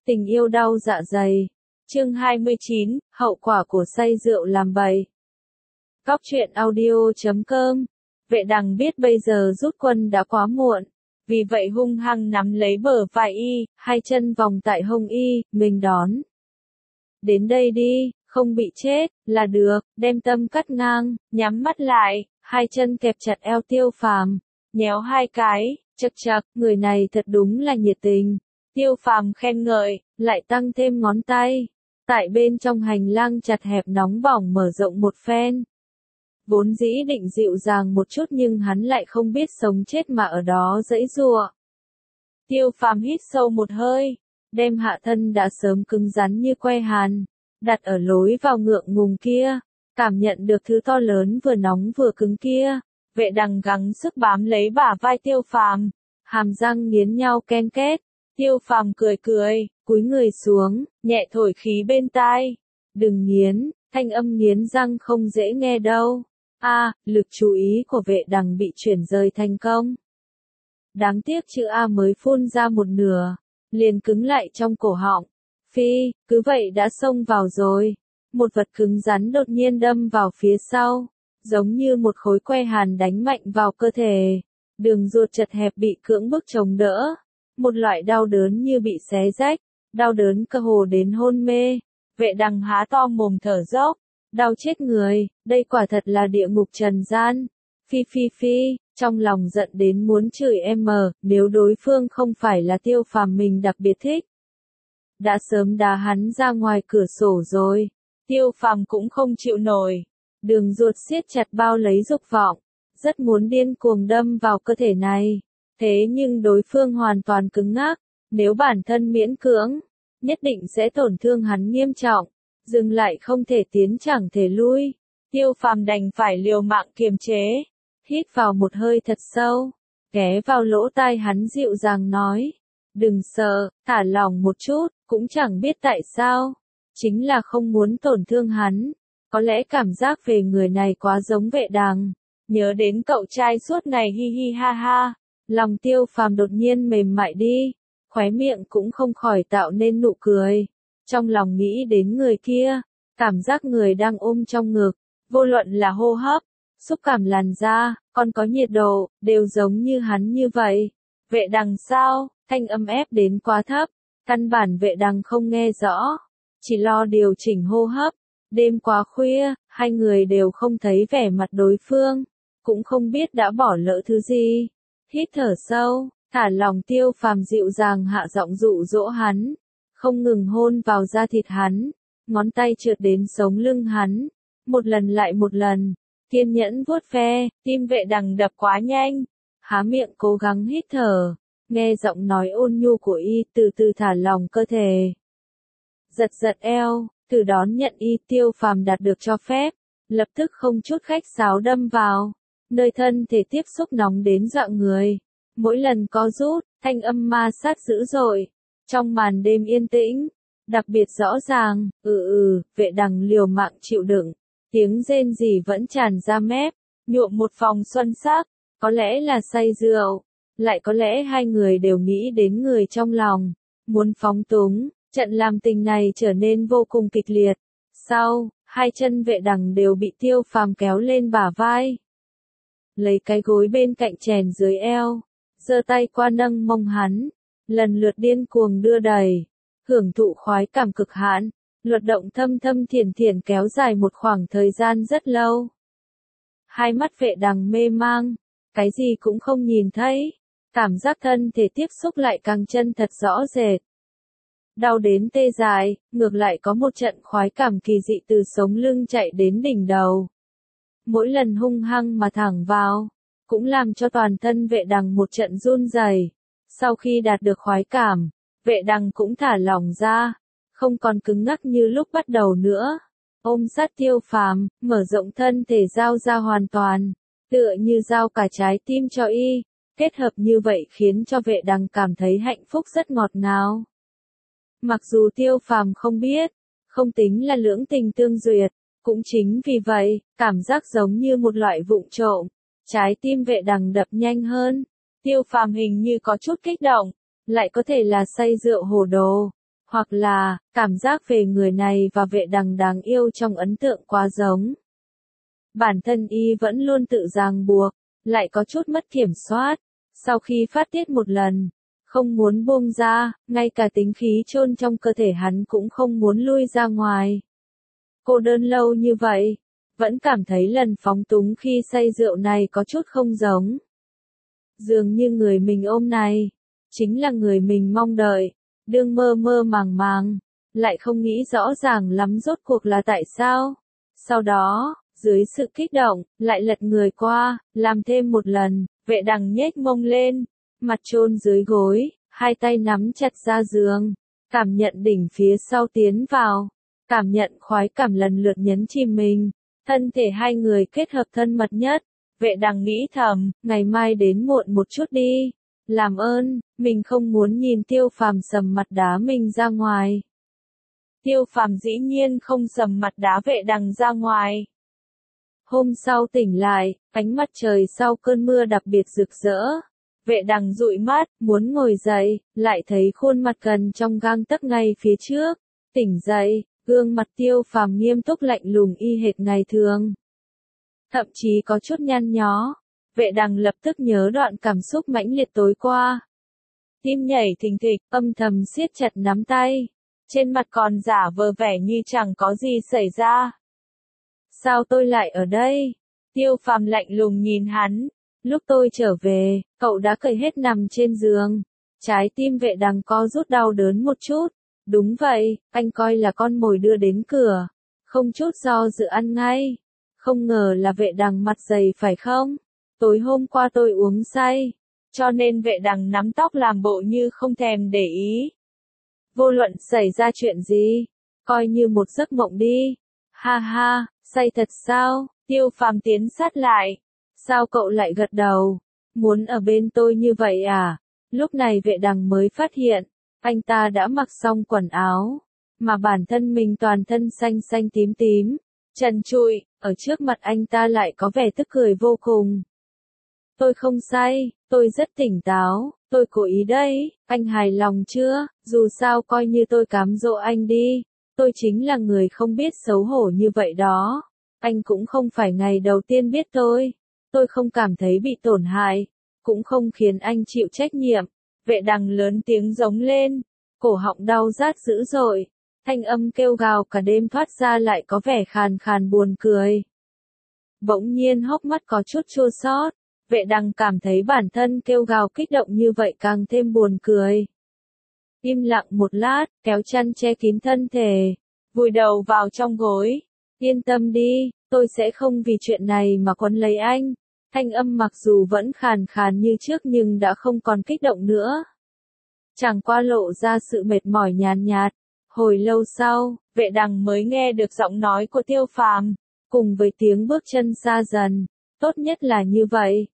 Tình yêu đau dạ dày. Chương 29, hậu quả của say rượu làm bậy. Góc truyện audio.com. Vệ Đằng biết bây giờ rút quân đã quá muộn, vì vậy hung hăng nắm lấy bờ vai y, hai chân vòng tại hông y, mình đón. Đến đây đi, không bị chết, là được, đem tâm cắt ngang, nhắm mắt lại, hai chân kẹp chặt eo Tiêu Phàm, nhéo hai cái, chậc chậc, người này thật đúng là nhiệt tình. Tiêu Phàm khen ngợi, lại tăng thêm ngón tay. Tại bên trong hành lang chặt hẹp nóng bỏng mở rộng một phen. Vốn dĩ định dịu dàng một chút nhưng hắn lại không biết sống chết mà ở đó giãy giụa. Tiêu Phàm hít sâu một hơi, đem hạ thân đã sớm cứng rắn như que hàn, đặt ở lối vào ngượng ngùng kia, cảm nhận được thứ to lớn vừa nóng vừa cứng kia. Vệ Đằng gắng sức bám lấy bả vai Tiêu Phàm, hàm răng nghiến nhau ken két. Tiêu Phàm cười cười, cúi người xuống, nhẹ thổi khí bên tai. Đừng nghiến, thanh âm nghiến răng không dễ nghe đâu. Lực chú ý của Vệ Đằng bị chuyển rời thành công. Đáng tiếc chữ A mới phun ra một nửa, liền cứng lại trong cổ họng. Phi, cứ vậy đã xông vào rồi. Một vật cứng rắn đột nhiên đâm vào phía sau, giống như một khối que hàn đánh mạnh vào cơ thể. Đường ruột chật hẹp bị cưỡng bức chống đỡ. Một loại đau đớn như bị xé rách, đau đớn cơ hồ đến hôn mê. Vệ Đằng há to mồm thở dốc, đau chết người, đây quả thật là địa ngục trần gian. Phi, trong lòng giận đến muốn chửi nếu đối phương không phải là Tiêu Phàm mình đặc biệt thích. Đã sớm đá hắn ra ngoài cửa sổ rồi. Tiêu Phàm cũng không chịu nổi. Đường ruột siết chặt bao lấy dục vọng, rất muốn điên cuồng đâm vào cơ thể này. Thế nhưng đối phương hoàn toàn cứng ngắc, nếu bản thân miễn cưỡng, nhất định sẽ tổn thương hắn nghiêm trọng, dừng lại không thể tiến chẳng thể lui. Tiêu Phàm đành phải liều mạng kiềm chế, hít vào một hơi thật sâu, ghé vào lỗ tai hắn dịu dàng nói, đừng sợ, thả lỏng một chút, cũng chẳng biết tại sao, chính là không muốn tổn thương hắn, có lẽ cảm giác về người này quá giống Vệ Đằng, nhớ đến cậu trai suốt ngày hi hi ha ha. Lòng Tiêu Phàm đột nhiên mềm mại đi, khóe miệng cũng không khỏi tạo nên nụ cười. Trong lòng nghĩ đến người kia, cảm giác người đang ôm trong ngực, vô luận là hô hấp, xúc cảm làn da, còn có nhiệt độ, đều giống như hắn như vậy. Vệ Đằng sao, thanh âm ép đến quá thấp, căn bản Vệ Đằng không nghe rõ, chỉ lo điều chỉnh hô hấp. Đêm quá khuya, hai người đều không thấy vẻ mặt đối phương, cũng không biết đã bỏ lỡ thứ gì. Hít thở sâu, thả lòng Tiêu Phàm dịu dàng hạ giọng dụ dỗ hắn, không ngừng hôn vào da thịt hắn, ngón tay trượt đến sống lưng hắn, một lần lại một lần, kiên nhẫn vuốt ve, tim Vệ Đằng đập quá nhanh, há miệng cố gắng hít thở, nghe giọng nói ôn nhu của y từ từ thả lòng cơ thể. Giật eo, từ đón nhận y Tiêu Phàm đạt được cho phép, lập tức không chút khách sáo đâm vào. Nơi thân thể tiếp xúc nóng đến dọa người. Mỗi lần có rút, thanh âm ma sát dữ dội. Trong màn đêm yên tĩnh, đặc biệt rõ ràng, Vệ Đằng liều mạng chịu đựng. Tiếng rên rỉ vẫn tràn ra mép, nhuộm một phòng xuân sắc. Có lẽ là say rượu, lại có lẽ hai người đều nghĩ đến người trong lòng. Muốn phóng túng, trận làm tình này trở nên vô cùng kịch liệt. Sau, hai chân Vệ Đằng đều bị Tiêu Phàm kéo lên bả vai. Lấy cái gối bên cạnh chèn dưới eo, giơ tay qua nâng mông hắn, lần lượt điên cuồng đưa đẩy, hưởng thụ khoái cảm cực hạn, luật động thâm thâm thiển thiển kéo dài một khoảng thời gian rất lâu. Hai mắt Vệ Đằng mê mang, cái gì cũng không nhìn thấy, cảm giác thân thể tiếp xúc lại càng chân thật rõ rệt. Đau đến tê dại, ngược lại có một trận khoái cảm kỳ dị từ sống lưng chạy đến đỉnh đầu. Mỗi lần hung hăng mà thẳng vào, cũng làm cho toàn thân Vệ Đằng một trận run rẩy. Sau khi đạt được khoái cảm, Vệ Đằng cũng thả lỏng ra, không còn cứng ngắc như lúc bắt đầu nữa. Ôm sát Tiêu Phàm, mở rộng thân thể giao ra hoàn toàn, tựa như giao cả trái tim cho y. Kết hợp như vậy khiến cho Vệ Đằng cảm thấy hạnh phúc rất ngọt ngào. Mặc dù Tiêu Phàm không biết, không tính là lưỡng tình tương duyệt. Cũng chính vì vậy, cảm giác giống như một loại vụng trộm, trái tim Vệ Đằng đập nhanh hơn. Tiêu Phàm hình như có chút kích động, lại có thể là say rượu hồ đồ. Hoặc là, cảm giác về người này và vệ đằng đáng yêu trong ấn tượng quá giống. Bản thân y vẫn luôn tự ràng buộc, lại có chút mất kiểm soát. Sau khi phát tiết một lần, không muốn buông ra, ngay cả tính khí chôn trong cơ thể hắn cũng không muốn lui ra ngoài. Cô đơn lâu như vậy, vẫn cảm thấy lần phóng túng khi say rượu này có chút không giống. Dường như người mình ôm này, chính là người mình mong đợi, đương mơ mơ màng màng, lại không nghĩ rõ ràng lắm rốt cuộc là tại sao. Sau đó, dưới sự kích động, lại lật người qua, làm thêm một lần, vệ đằng nhếch mông lên, mặt chôn dưới gối, hai tay nắm chặt ra giường, cảm nhận đỉnh phía sau tiến vào, cảm nhận khoái cảm lần lượt nhấn chìm mình, thân thể hai người kết hợp thân mật nhất. Vệ đằng nghĩ thầm, ngày mai đến muộn một chút đi. Làm ơn, mình không muốn nhìn Tiêu Phàm sầm mặt đá mình ra ngoài. Tiêu Phàm dĩ nhiên không sầm mặt đá vệ đằng ra ngoài. Hôm sau tỉnh lại, ánh mặt trời sau cơn mưa đặc biệt rực rỡ. Vệ đằng dụi mắt, muốn ngồi dậy, lại thấy khuôn mặt gần trong gang tấc ngay phía trước. Tỉnh dậy, gương mặt Tiêu Phàm nghiêm túc lạnh lùng y hệt ngày thường. Thậm chí có chút nhăn nhó. Vệ đằng lập tức nhớ đoạn cảm xúc mãnh liệt tối qua. Tim nhảy thình thịch, âm thầm siết chặt nắm tay. Trên mặt còn giả vờ vẻ như chẳng có gì xảy ra. Sao tôi lại ở đây? Tiêu Phàm lạnh lùng nhìn hắn. Lúc tôi trở về, cậu đã cởi hết nằm trên giường. Trái tim vệ đằng co rút đau đớn một chút. Đúng vậy, anh coi là con mồi đưa đến cửa. Không chút do dự ăn ngay. Không ngờ là vệ đằng mặt dày phải không? Tối hôm qua tôi uống say, cho nên vệ đằng nắm tóc làm bộ như không thèm để ý. Vô luận xảy ra chuyện gì, coi như một giấc mộng đi. Ha ha, say thật sao? Tiêu Phàm tiến sát lại. Sao cậu lại gật đầu? Muốn ở bên tôi như vậy à? Lúc này vệ đằng mới phát hiện, anh ta đã mặc xong quần áo, mà bản thân mình toàn thân xanh xanh tím tím, trần trụi, ở trước mặt anh ta lại có vẻ tức cười vô cùng. Tôi không say, tôi rất tỉnh táo, tôi cố ý đấy, anh hài lòng chưa? Dù sao coi như tôi cám dỗ anh đi, tôi chính là người không biết xấu hổ như vậy đó. Anh cũng không phải ngày đầu tiên biết tôi không cảm thấy bị tổn hại, cũng không khiến anh chịu trách nhiệm. Vệ đằng lớn tiếng giống lên, cổ họng đau rát dữ dội, thanh âm kêu gào cả đêm thoát ra lại có vẻ khàn khàn buồn cười. Bỗng nhiên hốc mắt có chút chua xót. Vệ đằng cảm thấy bản thân kêu gào kích động như vậy càng thêm buồn cười. Im lặng một lát, kéo chăn che kín thân thể, vùi đầu vào trong gối. Yên tâm đi, tôi sẽ không vì chuyện này mà quấn lấy anh. Thanh âm mặc dù vẫn khàn khàn như trước nhưng đã không còn kích động nữa. Chẳng qua lộ ra sự mệt mỏi nhàn nhạt. Hồi lâu sau, vệ đằng mới nghe được giọng nói của Tiêu Phàm, cùng với tiếng bước chân xa dần. Tốt nhất là như vậy.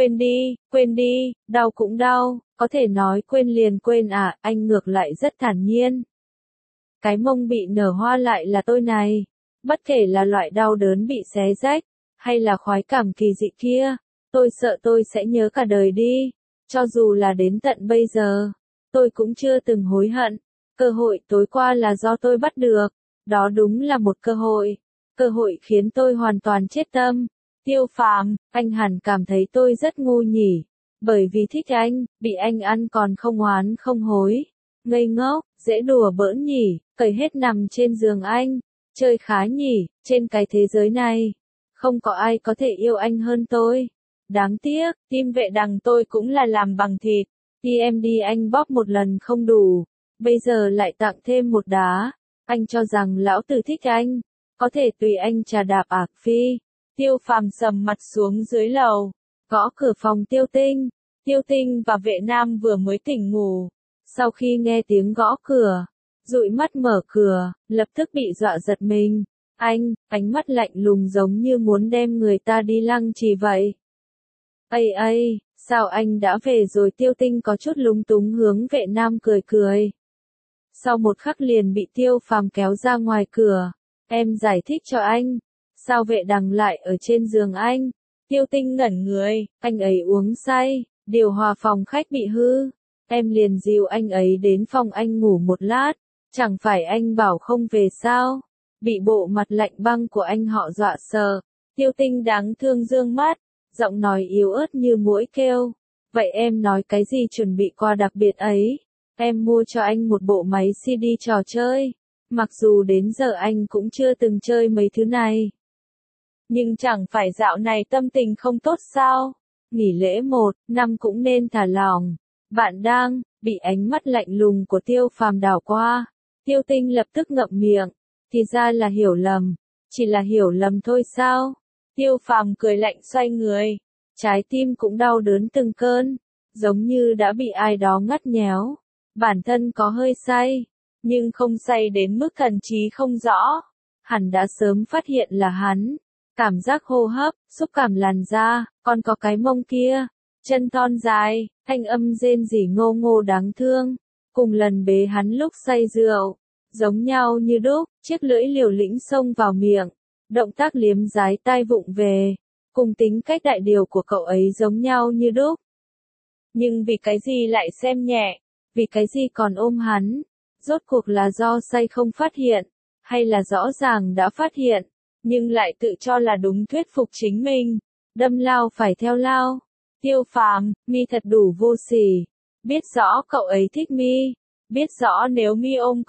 Quên đi, đau cũng đau, có thể nói quên liền quên à, anh ngược lại rất thản nhiên. Cái mông bị nở hoa lại là tôi này, bất kể là loại đau đớn bị xé rách, hay là khoái cảm kỳ dị kia, tôi sợ tôi sẽ nhớ cả đời đi, cho dù là đến tận bây giờ, tôi cũng chưa từng hối hận, cơ hội tối qua là do tôi bắt được, đó đúng là một cơ hội khiến tôi hoàn toàn chết tâm. Tiêu Phàm, anh hẳn cảm thấy tôi rất ngu nhỉ, bởi vì thích anh, bị anh ăn còn không oán không hối. Ngây ngốc, dễ đùa bỡn nhỉ, cởi hết nằm trên giường anh, chơi khá nhỉ, trên cái thế giới này, không có ai có thể yêu anh hơn tôi. Đáng tiếc, tim vệ đằng tôi cũng là làm bằng thịt, TMD anh bóp một lần không đủ, bây giờ lại tặng thêm một đá, anh cho rằng lão tử thích anh, có thể tùy anh trà đạp ạc phi. Tiêu Phàm sầm mặt xuống dưới lầu, gõ cửa phòng Tiêu Tinh. Tiêu Tinh và Vệ Nam vừa mới tỉnh ngủ. Sau khi nghe tiếng gõ cửa, dụi mắt mở cửa, lập tức bị dọa giật mình. Anh, ánh mắt lạnh lùng giống như muốn đem người ta đi lăng trì vậy. Ây, sao anh đã về rồi? Tiêu Tinh có chút lúng túng hướng Vệ Nam cười cười. Sau một khắc liền bị Tiêu Phàm kéo ra ngoài cửa. Em giải thích cho anh. Sao Vệ Đằng lại ở trên giường anh? Tiêu Tinh ngẩn người, anh ấy uống say, điều hòa phòng khách bị hư. Em liền dìu anh ấy đến phòng anh ngủ một lát, Chẳng phải anh bảo không về sao? Bị bộ mặt lạnh băng của anh họ dọa sợ. Tiêu Tinh đáng thương dương mắt, giọng nói yếu ớt như muỗi kêu. Vậy em nói cái gì chuẩn bị quà đặc biệt ấy? Em mua cho anh một bộ máy CD trò chơi. Mặc dù đến giờ anh cũng chưa từng chơi mấy thứ này. Nhưng chẳng phải dạo này tâm tình không tốt sao? Nghỉ lễ 1 năm cũng nên thả lỏng. Bạn đang bị ánh mắt lạnh lùng của Tiêu Phàm đảo qua. Tiêu Tinh lập tức ngậm miệng. Thì ra là hiểu lầm. Chỉ là hiểu lầm thôi sao? Tiêu Phàm cười lạnh xoay người. Trái tim cũng đau đớn từng cơn. Giống như đã bị ai đó ngắt nhéo. Bản thân có hơi say. Nhưng không say đến mức thần trí không rõ. Hẳn đã sớm phát hiện là hắn. Cảm giác hô hấp, xúc cảm làn da, còn có cái mông kia. Chân thon dài, thanh âm rên rỉ ngô ngô đáng thương. Cùng lần bế hắn lúc say rượu. Giống nhau như đúc, chiếc lưỡi liều lĩnh xông vào miệng. Động tác liếm dái tai vụng về. Cùng tính cách đại điều của cậu ấy giống nhau như đúc. Nhưng vì cái gì lại xem nhẹ? Vì cái gì còn ôm hắn? Rốt cuộc là do say không phát hiện? Hay là rõ ràng đã phát hiện? Nhưng lại tự cho là đúng thuyết phục chính mình. Đâm lao phải theo lao. Tiêu Phàm, mi thật đủ vô sỉ. Biết rõ cậu ấy thích mi. Biết rõ nếu mi ôm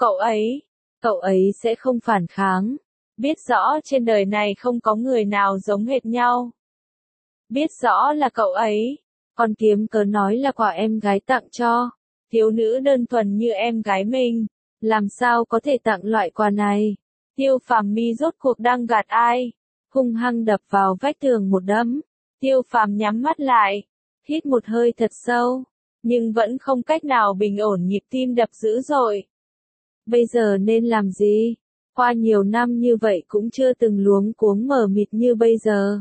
cậu ấy sẽ không phản kháng. Biết rõ trên đời này không có người nào giống hệt nhau. Biết rõ là cậu ấy. Còn kiếm cớ nói là quà em gái tặng cho. Thiếu nữ đơn thuần như em gái mình. Làm sao có thể tặng loại quà này? Tiêu Phàm mi rốt cuộc đang gạt ai? Hung hăng đập vào vách tường một đấm. Tiêu Phàm nhắm mắt lại. Hít một hơi thật sâu. Nhưng vẫn không cách nào bình ổn nhịp tim đập dữ dội. Bây giờ nên làm gì? Qua nhiều năm như vậy cũng chưa từng luống cuống mờ mịt như bây giờ.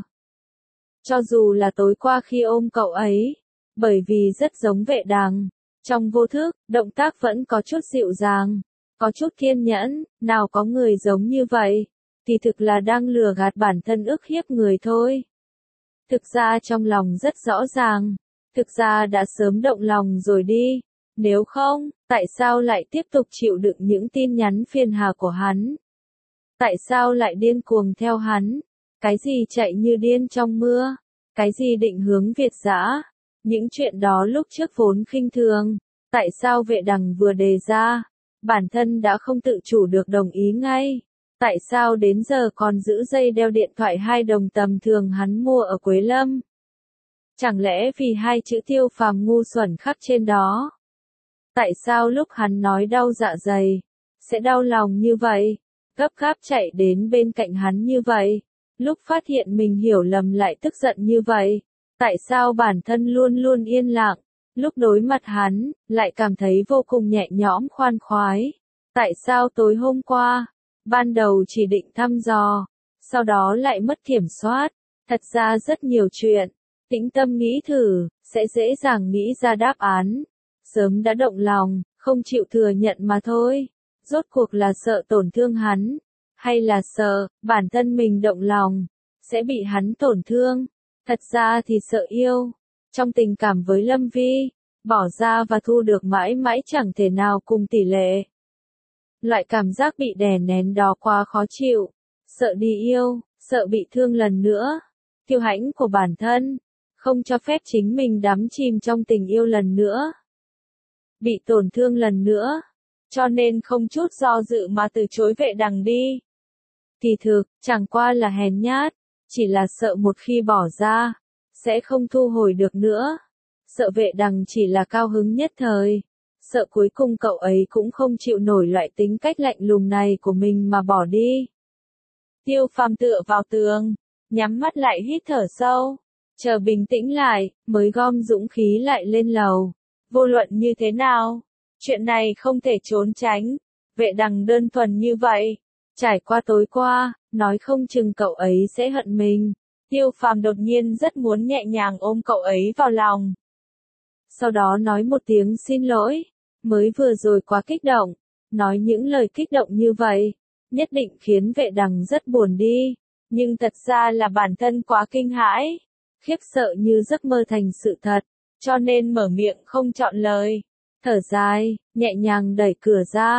Cho dù là tối qua khi ôm cậu ấy. Bởi vì rất giống Vệ Đằng. Trong vô thức, động tác vẫn có chút dịu dàng. Có chút kiên nhẫn, nào có người giống như vậy. Thì thực là đang lừa gạt bản thân ức hiếp người thôi. Thực ra trong lòng rất rõ ràng. Thực ra đã sớm động lòng rồi đi. Nếu không, tại sao lại tiếp tục chịu đựng những tin nhắn phiền hà của hắn? Tại sao lại điên cuồng theo hắn? Cái gì chạy như điên trong mưa? Cái gì định hướng Việt dã? Những chuyện đó lúc trước vốn khinh thường. Tại sao Vệ Đằng vừa đề ra? Bản thân đã không tự chủ được đồng ý ngay. Tại sao đến giờ còn giữ dây đeo điện thoại 2 đồng tầm thường hắn mua ở Quế Lâm? Chẳng lẽ vì 2 chữ Tiêu Phàm ngu xuẩn khắc trên đó? Tại sao lúc hắn nói đau dạ dày, sẽ đau lòng như vậy? Gấp gáp chạy đến bên cạnh hắn như vậy. Lúc phát hiện mình hiểu lầm lại tức giận như vậy. Tại sao bản thân luôn luôn yên lặng? Lúc đối mặt hắn, lại cảm thấy vô cùng nhẹ nhõm khoan khoái. Tại sao tối hôm qua, ban đầu chỉ định thăm dò, sau đó lại mất kiểm soát? Thật ra rất nhiều chuyện, tĩnh tâm nghĩ thử, sẽ dễ dàng nghĩ ra đáp án. Sớm đã động lòng, không chịu thừa nhận mà thôi. Rốt cuộc là sợ tổn thương hắn, hay là sợ, bản thân mình động lòng, sẽ bị hắn tổn thương. Thật ra thì sợ yêu. Trong tình cảm với Lâm Vi, bỏ ra và thu được mãi mãi chẳng thể nào cùng tỷ lệ. Loại cảm giác bị đè nén đó quá khó chịu. Sợ đi yêu, sợ bị thương lần nữa. Kiêu hãnh của bản thân, không cho phép chính mình đắm chìm trong tình yêu lần nữa. Bị tổn thương lần nữa, cho nên không chút do dự mà từ chối Vệ Đằng đi. Kỳ thực, chẳng qua là hèn nhát, chỉ là sợ một khi bỏ ra, sẽ không thu hồi được nữa. Sợ Vệ Đằng chỉ là cao hứng nhất thời. Sợ cuối cùng cậu ấy cũng không chịu nổi loại tính cách lạnh lùng này của mình mà bỏ đi. Tiêu Phàm tựa vào tường, nhắm mắt lại hít thở sâu. Chờ bình tĩnh lại, mới gom dũng khí lại lên lầu. Vô luận như thế nào, chuyện này không thể trốn tránh. Vệ Đằng đơn thuần như vậy. Trải qua tối qua, nói không chừng cậu ấy sẽ hận mình. Tiêu Phàm đột nhiên rất muốn nhẹ nhàng ôm cậu ấy vào lòng. Sau đó nói một tiếng xin lỗi. Mới vừa rồi quá kích động. Nói những lời kích động như vậy, nhất định khiến Vệ Đằng rất buồn đi. Nhưng thật ra là bản thân quá kinh hãi. Khiếp sợ như giấc mơ thành sự thật. Cho nên mở miệng không chọn lời. Thở dài, nhẹ nhàng đẩy cửa ra.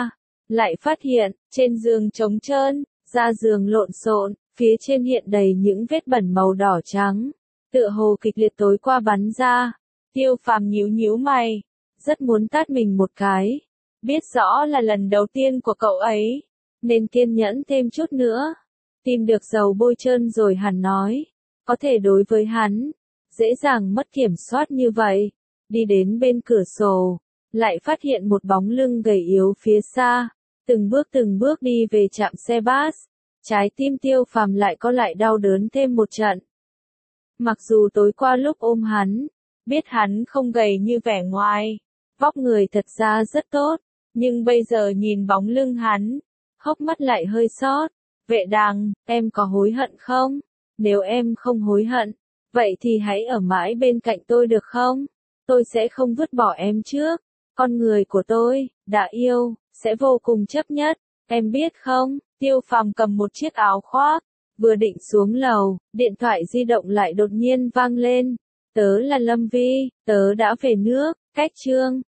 lại phát hiện, trên giường trống trơn, da giường lộn xộn, phía trên hiện đầy những vết bẩn màu đỏ trắng, tựa hồ kịch liệt tối qua bắn ra. Tiêu Phàm nhíu nhíu mày, rất muốn tát mình một cái. Biết rõ là lần đầu tiên của cậu ấy, nên kiên nhẫn thêm chút nữa. Tìm được dầu bôi trơn rồi hắn nói, có thể đối với hắn, dễ dàng mất kiểm soát như vậy. Đi đến bên cửa sổ, lại phát hiện một bóng lưng gầy yếu phía xa, từng bước đi về trạm xe bus. Trái tim Tiêu Phàm lại có lại đau đớn thêm một trận. Mặc dù tối qua lúc ôm hắn, biết hắn không gầy như vẻ ngoài, vóc người thật ra rất tốt, nhưng bây giờ nhìn bóng lưng hắn, hốc mắt lại hơi xót. Vệ Đằng, em có hối hận không? Nếu em không hối hận, vậy thì hãy ở mãi bên cạnh tôi được không? Tôi sẽ không vứt bỏ em trước. Con người của tôi, đã yêu, sẽ vô cùng chấp nhất. Em biết không? Tiêu Phàm cầm một chiếc áo khoác, vừa định xuống lầu, điện thoại di động lại đột nhiên vang lên. Tớ là Lâm Vi, tớ đã về nước, cách chương.